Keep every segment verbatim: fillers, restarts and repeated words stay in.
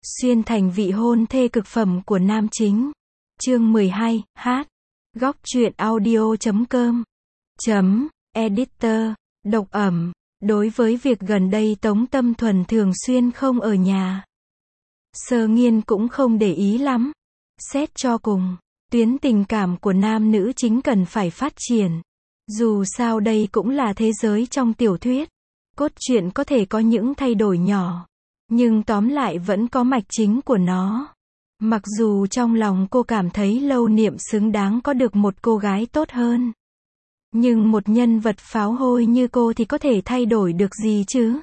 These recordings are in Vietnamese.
Xuyên thành vị hôn thê cực phẩm của nam chính. Chương mười hai, hát. Góc truyện audio chấm com. Chấm, editor, độc ẩm. Đối với việc gần đây Tống Tâm Thuần thường xuyên không ở nhà, Sơ Nghiên cũng không để ý lắm. Xét cho cùng, tuyến tình cảm của nam nữ chính cần phải phát triển. Dù sao đây cũng là thế giới trong tiểu thuyết. Cốt truyện có thể có những thay đổi nhỏ, nhưng tóm lại vẫn có mạch chính của nó. Mặc dù trong lòng cô cảm thấy Lâu Niệm xứng đáng có được một cô gái tốt hơn, nhưng một nhân vật pháo hôi như cô thì có thể thay đổi được gì chứ?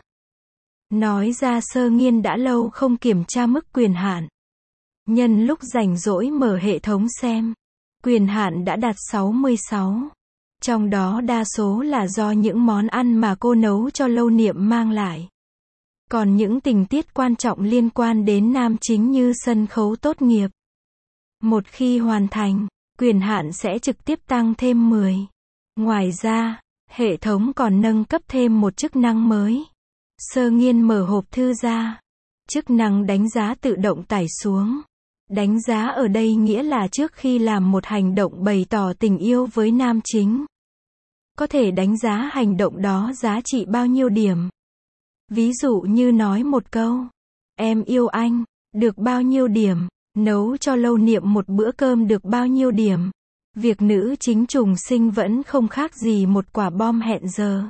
Nói ra Sơ Nghiên đã lâu không kiểm tra mức quyền hạn. Nhân lúc rảnh rỗi mở hệ thống xem, quyền hạn đã đạt sáu mươi sáu. Trong đó đa số là do những món ăn mà cô nấu cho Lâu Niệm mang lại. Còn những tình tiết quan trọng liên quan đến nam chính như sân khấu tốt nghiệp, một khi hoàn thành, quyền hạn sẽ trực tiếp tăng thêm mười. Ngoài ra, hệ thống còn nâng cấp thêm một chức năng mới. Sơ Nghiên mở hộp thư ra. Chức năng đánh giá tự động tải xuống. Đánh giá ở đây nghĩa là trước khi làm một hành động bày tỏ tình yêu với nam chính, có thể đánh giá hành động đó giá trị bao nhiêu điểm. Ví dụ như nói một câu, em yêu anh, được bao nhiêu điểm. Nấu cho Lâu Niệm một bữa cơm được bao nhiêu điểm. Việc nữ chính trùng sinh vẫn không khác gì một quả bom hẹn giờ.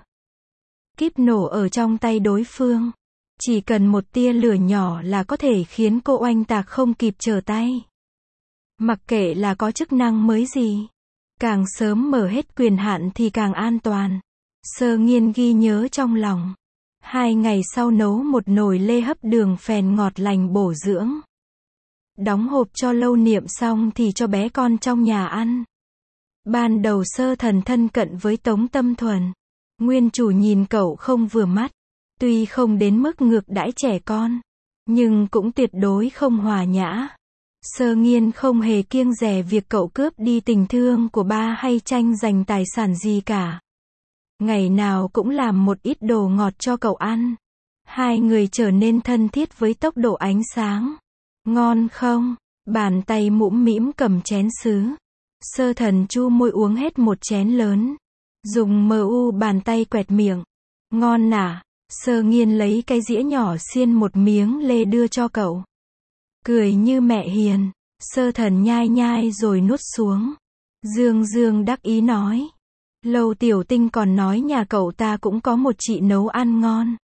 Kíp nổ ở trong tay đối phương. Chỉ cần một tia lửa nhỏ là có thể khiến cô oanh tạc không kịp trở tay. Mặc kệ là có chức năng mới gì, càng sớm mở hết quyền hạn thì càng an toàn. Sơ Nghiên ghi nhớ trong lòng. Hai ngày sau nấu một nồi lê hấp đường phèn ngọt lành bổ dưỡng. Đóng hộp cho Lâu Niệm xong thì cho bé con trong nhà ăn. Ban đầu Sơ Thần thân cận với Tống Tâm Thuần. Nguyên chủ nhìn cậu không vừa mắt. Tuy không đến mức ngược đãi trẻ con, nhưng cũng tuyệt đối không hòa nhã. Sơ Nghiên không hề kiêng dè việc cậu cướp đi tình thương của ba hay tranh giành tài sản gì cả. Ngày nào cũng làm một ít đồ ngọt cho cậu ăn. Hai người trở nên thân thiết với tốc độ ánh sáng. Ngon không? Bàn tay mũm mĩm cầm chén sứ. Sơ Thần chu môi uống hết một chén lớn. Dùng mờ u bàn tay quẹt miệng. Ngon nả. Sơ Nghiên lấy cái dĩa nhỏ xiên một miếng lê đưa cho cậu. Cười như mẹ hiền. Sơ Thần nhai nhai rồi nuốt xuống. Dương Dương đắc ý nói. Lâu Tiểu Tinh còn nói nhà cậu ta cũng có một chị nấu ăn ngon.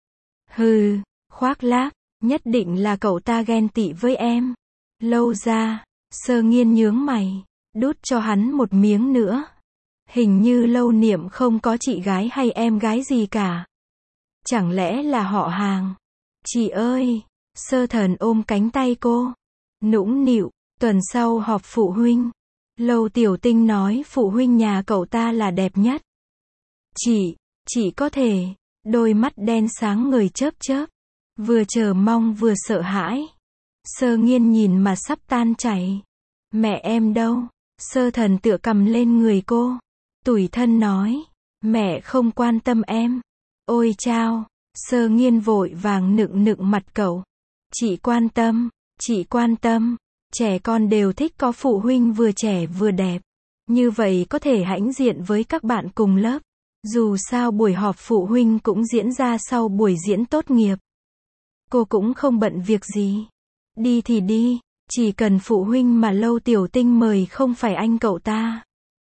Hừ, khoác lác, nhất định là cậu ta ghen tị với em. Lâu ra, Sơ Nghiên nhướng mày, đút cho hắn một miếng nữa. Hình như Lâu Niệm không có chị gái hay em gái gì cả. Chẳng lẽ là họ hàng? Chị ơi! Sơ Thần ôm cánh tay cô. Nũng nịu, tuần sau họp phụ huynh. Lâu Tiểu Tinh nói phụ huynh nhà cậu ta là đẹp nhất. Chị, chị có thể. Đôi mắt đen sáng ngời chớp chớp. Vừa chờ mong vừa sợ hãi. Sơ Nghiên nhìn mà sắp tan chảy. Mẹ em đâu? Sơ Thần tựa cầm lên người cô. Tủi thân nói. Mẹ không quan tâm em. Ôi chao! Sơ Nghiên vội vàng nựng nựng mặt cậu. Chị quan tâm, chị quan tâm. Trẻ con đều thích có phụ huynh vừa trẻ vừa đẹp. Như vậy có thể hãnh diện với các bạn cùng lớp. Dù sao buổi họp phụ huynh cũng diễn ra sau buổi diễn tốt nghiệp. Cô cũng không bận việc gì. Đi thì đi, chỉ cần phụ huynh mà Lâu Tiểu Tinh mời không phải anh cậu ta.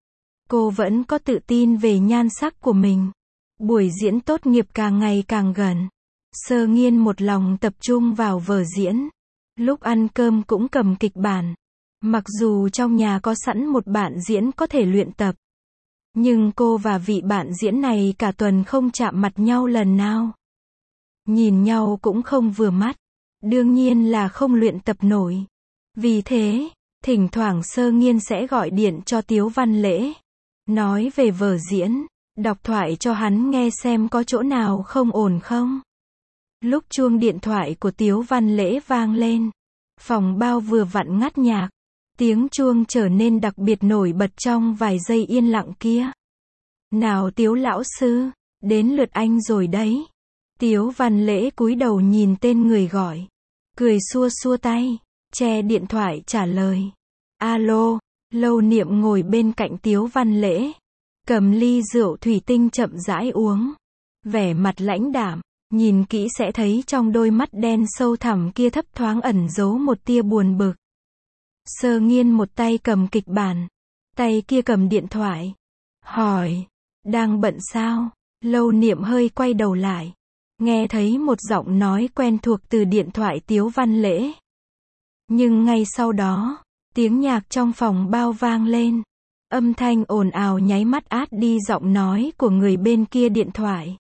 Cô vẫn có tự tin về nhan sắc của mình. Buổi diễn tốt nghiệp càng ngày càng gần. Sơ Nghiên một lòng tập trung vào vở diễn. Lúc ăn cơm cũng cầm kịch bản. Mặc dù trong nhà có sẵn một bạn diễn có thể luyện tập, nhưng cô và vị bạn diễn này cả tuần không chạm mặt nhau lần nào. Nhìn nhau cũng không vừa mắt. Đương nhiên là không luyện tập nổi. Vì thế, thỉnh thoảng Sơ Nghiên sẽ gọi điện cho Tiếu Văn Lễ. Nói về vở diễn. Đọc thoại cho hắn nghe xem có chỗ nào không ổn không. Lúc chuông điện thoại của Tiếu Văn Lễ vang lên, phòng bao vừa vặn ngắt nhạc. Tiếng chuông trở nên đặc biệt nổi bật trong vài giây yên lặng kia. Nào Tiếu lão sư, đến lượt anh rồi đấy. Tiếu Văn Lễ cúi đầu nhìn tên người gọi. cười xua xua tay, che điện thoại trả lời. Alo, Lâu Niệm ngồi bên cạnh Tiếu Văn Lễ, cầm ly rượu thủy tinh chậm rãi uống, vẻ mặt lãnh đạm, nhìn kỹ sẽ thấy trong đôi mắt đen sâu thẳm kia thấp thoáng ẩn giấu một tia buồn bực. Sơ Nghiên một tay cầm kịch bản, tay kia cầm điện thoại, hỏi, đang bận sao? Lâu Niệm hơi quay đầu lại, nghe thấy một giọng nói quen thuộc từ điện thoại Tiếu Văn Lễ. Nhưng ngay sau đó, tiếng nhạc trong phòng bao vang lên, âm thanh ồn ào nháy mắt át đi giọng nói của người bên kia điện thoại.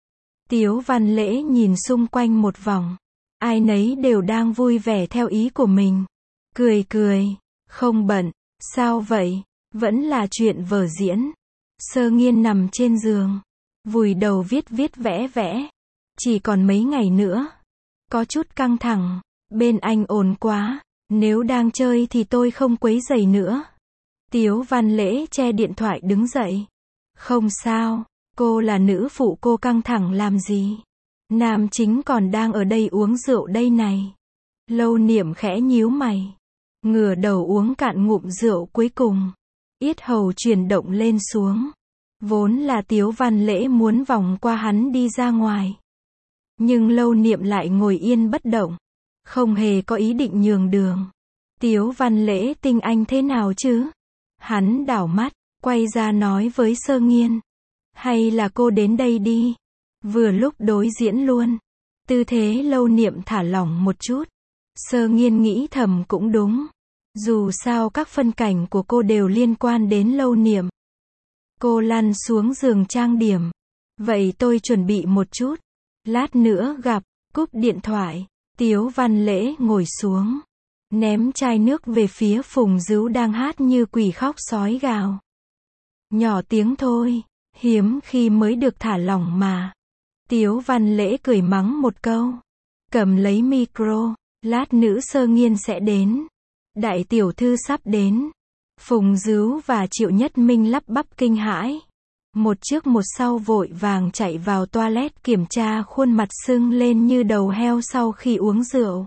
Tiếu Văn Lễ nhìn xung quanh một vòng, ai nấy đều đang vui vẻ theo ý của mình. Cười cười, không bận, sao vậy, vẫn là chuyện vở diễn. Sơ Nghiên nằm trên giường, vùi đầu viết viết vẽ vẽ. Chỉ còn mấy ngày nữa. Có chút căng thẳng, bên anh ồn quá, nếu đang chơi thì tôi không quấy rầy nữa. Tiếu Văn Lễ che điện thoại đứng dậy. Không sao, cô là nữ phụ, cô căng thẳng làm gì? Nam chính còn đang ở đây uống rượu đây này. Lâu Niệm khẽ nhíu mày, ngửa đầu uống cạn ngụm rượu cuối cùng, yết hầu chuyển động lên xuống. Vốn là Tiếu Văn Lễ muốn vòng qua hắn đi ra ngoài, nhưng Lâu Niệm lại ngồi yên bất động, không hề có ý định nhường đường. Tiếu Văn Lễ tinh anh thế nào chứ? Hắn đảo mắt, quay ra nói với Sơ Nghiên. Hay là cô đến đây đi. Vừa lúc đối diễn luôn. Tư thế Lâu Niệm thả lỏng một chút. Sơ Nghiên nghĩ thầm cũng đúng. Dù sao các phân cảnh của cô đều liên quan đến Lâu Niệm. Cô lăn xuống giường trang điểm. Vậy tôi chuẩn bị một chút. Lát nữa gặp, cúp điện thoại. Tiếu Văn Lễ ngồi xuống, ném chai nước về phía Phùng Dữu đang hát như quỷ khóc sói gào. Nhỏ tiếng thôi, hiếm khi mới được thả lỏng mà. Tiếu Văn Lễ cười mắng một câu, cầm lấy micro, lát nữa Sơ Nghiên sẽ đến. Đại tiểu thư sắp đến. Phùng Dữu và Triệu Nhất Minh lắp bắp kinh hãi. Một trước một sau vội vàng chạy vào toilet kiểm tra khuôn mặt sưng lên như đầu heo sau khi uống rượu.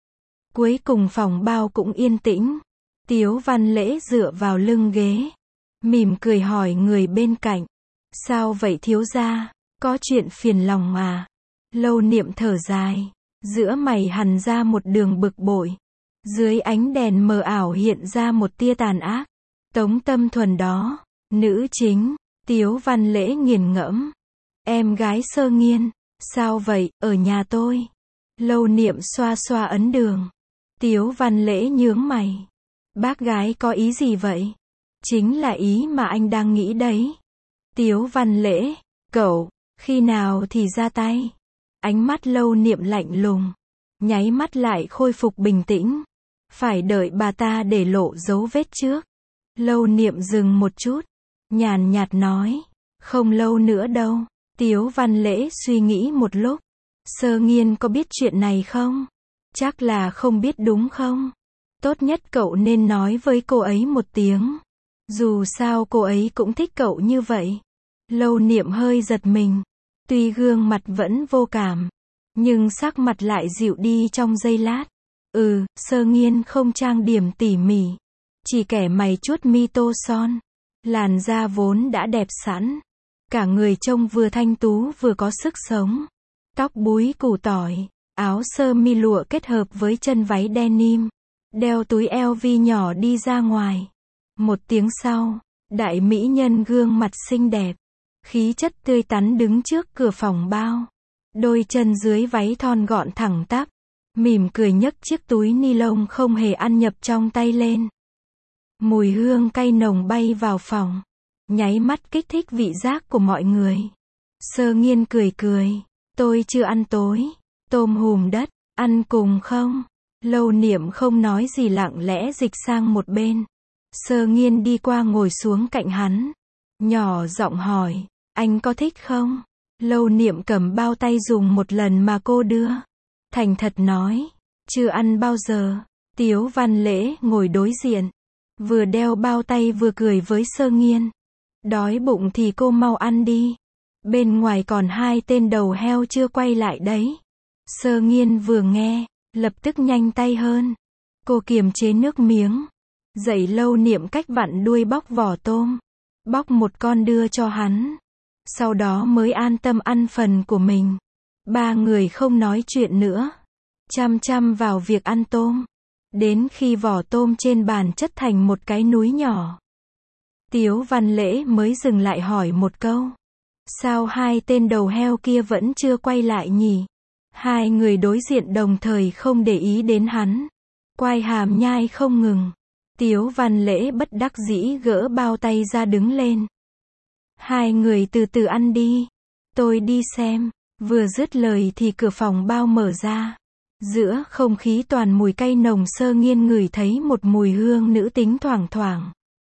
Cuối cùng phòng bao cũng yên tĩnh. Tiếu Văn Lễ dựa vào lưng ghế, mỉm cười hỏi người bên cạnh. Sao vậy thiếu gia, có chuyện phiền lòng à? Lâu Niệm thở dài, giữa mày hằn ra một đường bực bội. Dưới ánh đèn mờ ảo hiện ra một tia tàn ác. Tống Tâm Thuần đó, nữ chính. Tiếu Văn Lễ nghiền ngẫm. Em gái Sơ Nghiên, sao vậy, ở nhà tôi. Lâu Niệm xoa xoa ấn đường. Tiếu Văn Lễ nhướng mày. Bác gái có ý gì vậy? Chính là ý mà anh đang nghĩ đấy. Tiếu Văn Lễ, cậu, khi nào thì ra tay? Ánh mắt Lâu Niệm lạnh lùng, nháy mắt lại khôi phục bình tĩnh. Phải đợi bà ta để lộ dấu vết trước. Lâu Niệm dừng một chút, nhàn nhạt nói, không lâu nữa đâu. Tiếu Văn Lễ suy nghĩ một lúc. Sơ Nghiên có biết chuyện này không? Chắc là không biết đúng không? Tốt nhất cậu nên nói với cô ấy một tiếng. Dù sao cô ấy cũng thích cậu như vậy. Lâu Niệm hơi giật mình. Tuy gương mặt vẫn vô cảm, nhưng sắc mặt lại dịu đi trong giây lát. Ừ, Sơ Nghiên không trang điểm tỉ mỉ, chỉ kẻ mày chuốt mi tô son. Làn da vốn đã đẹp sẵn, cả người trông vừa thanh tú vừa có sức sống. Tóc búi củ tỏi, áo sơ mi lụa kết hợp với chân váy denim, đeo túi eo vi nhỏ đi ra ngoài. Một tiếng sau, đại mỹ nhân gương mặt xinh đẹp, khí chất tươi tắn đứng trước cửa phòng bao. Đôi chân dưới váy thon gọn thẳng tắp, mỉm cười nhấc chiếc túi ni lông không hề ăn nhập trong tay lên. Mùi hương cay nồng bay vào phòng, nháy mắt kích thích vị giác của mọi người. Sơ Nghiên cười cười, tôi chưa ăn tối, tôm hùm đất, ăn cùng không? Lâu Niệm không nói gì lặng lẽ dịch sang một bên. Sơ Nghiên đi qua ngồi xuống cạnh hắn, nhỏ giọng hỏi, anh có thích không? Lâu Niệm cầm bao tay dùng một lần mà cô đưa, thành thật nói, chưa ăn bao giờ. Tiếu Văn Lễ ngồi đối diện, vừa đeo bao tay vừa cười với Sơ Nghiên. Đói bụng thì cô mau ăn đi. Bên ngoài còn hai tên đầu heo chưa quay lại đấy. Sơ Nghiên vừa nghe, lập tức nhanh tay hơn. Cô kiềm chế nước miếng. Dạy Lâu Niệm cách vặn đuôi bóc vỏ tôm. Bóc một con đưa cho hắn. Sau đó mới an tâm ăn phần của mình. Ba người không nói chuyện nữa. Chăm chăm vào việc ăn tôm. Đến khi vỏ tôm trên bàn chất thành một cái núi nhỏ. Tiếu Văn Lễ mới dừng lại hỏi một câu. Sao hai tên đầu heo kia vẫn chưa quay lại nhỉ? Hai người đối diện đồng thời không để ý đến hắn. Quai hàm nhai không ngừng. Tiếu Văn Lễ bất đắc dĩ gỡ bao tay ra đứng lên. Hai người từ từ ăn đi. Tôi đi xem. Vừa dứt lời thì cửa phòng bao mở ra. Giữa không khí toàn mùi cay nồng, Sơ Nghiên ngửi thấy một mùi hương nữ tính thoảng thoảng.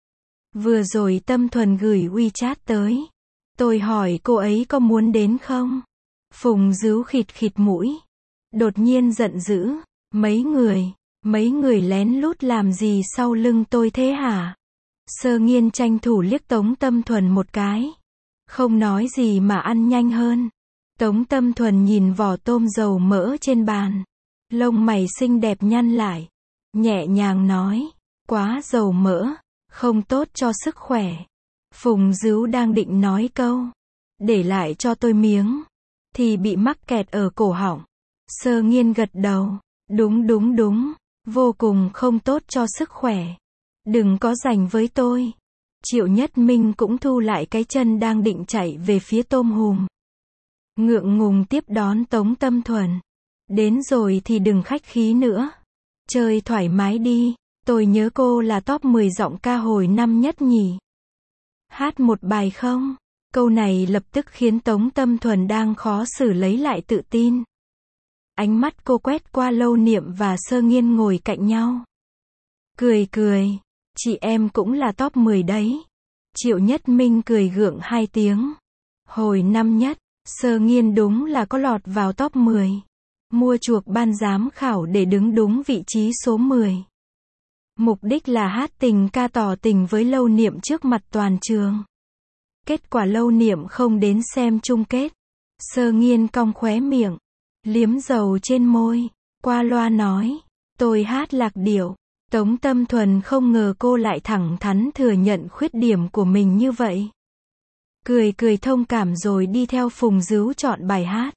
Vừa rồi Tâm Thuần gửi WeChat tới. Tôi hỏi cô ấy có muốn đến không? Phùng Dứu khịt khịt mũi. Đột nhiên giận dữ. Mấy người, mấy người lén lút làm gì sau lưng tôi thế hả? Sơ Nghiên tranh thủ liếc Tống Tâm Thuần một cái. Không nói gì mà ăn nhanh hơn. Tống Tâm Thuần nhìn vỏ tôm dầu mỡ trên bàn. Lông mày xinh đẹp nhăn lại. Nhẹ nhàng nói. Quá dầu mỡ. Không tốt cho sức khỏe. Phùng Dứu đang định nói câu. Để lại cho tôi miếng. Thì bị mắc kẹt ở cổ họng. Sơ Nghiên gật đầu. Đúng đúng đúng. Vô cùng không tốt cho sức khỏe. Đừng có giành với tôi. Triệu Nhất Minh cũng thu lại cái chân đang định chạy về phía tôm hùm. Ngượng ngùng tiếp đón Tống Tâm Thuần. Đến rồi thì đừng khách khí nữa. Chơi thoải mái đi. Tôi nhớ cô là top mười giọng ca hồi năm nhất nhỉ. Hát một bài không? Câu này lập tức khiến Tống Tâm Thuần đang khó xử lấy lại tự tin. Ánh mắt cô quét qua Lâu Niệm và Sơ Nghiên ngồi cạnh nhau. Cười cười. Chị em cũng là top mười đấy. Triệu Nhất Minh cười gượng hai tiếng. Hồi năm nhất, Sơ Nghiên đúng là có lọt vào top mười. Mua chuộc ban giám khảo để đứng đúng vị trí số mười. Mục đích là hát tình ca tỏ tình với Lâu Niệm trước mặt toàn trường. Kết quả Lâu Niệm không đến xem chung kết. Sơ Nghiên cong khóe miệng, liếm dầu trên môi, qua loa nói, tôi hát lạc điệu. Tống Tâm Thuần không ngờ cô lại thẳng thắn thừa nhận khuyết điểm của mình như vậy. Cười cười thông cảm rồi đi theo Phùng Dứu chọn bài hát.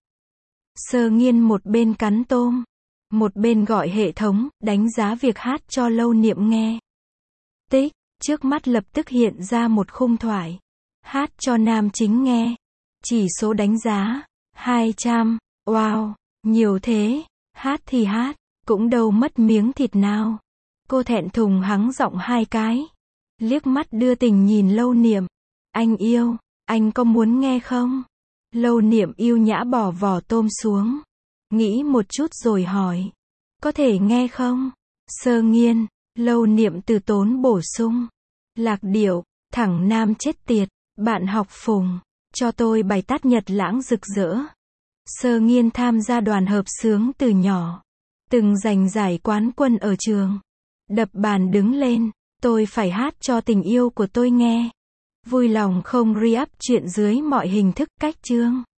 Sơ Nghiên một bên cắn tôm, một bên gọi hệ thống, đánh giá việc hát cho Lâu Niệm nghe. Tích, trước mắt lập tức hiện ra một khung thoại. Hát cho nam chính nghe. Chỉ số đánh giá, hai trăm, wow, nhiều thế, hát thì hát, cũng đâu mất miếng thịt nào. Cô thẹn thùng hắng giọng hai cái. Liếc mắt đưa tình nhìn Lâu Niệm. Anh yêu, anh có muốn nghe không? Lâu Niệm yêu nhã bỏ vỏ tôm xuống. Nghĩ một chút rồi hỏi. Có thể nghe không? Sơ Nghiên, Lâu Niệm từ tốn bổ sung. Lạc điệu, thẳng nam chết tiệt, bạn học Phùng, cho tôi bài tát Nhật Lãng rực rỡ. Sơ Nghiên tham gia đoàn hợp xướng từ nhỏ. Từng giành giải quán quân ở trường. Đập bàn đứng lên, tôi phải hát cho tình yêu của tôi nghe. Vui lòng không re-up chuyện dưới mọi hình thức cách chương.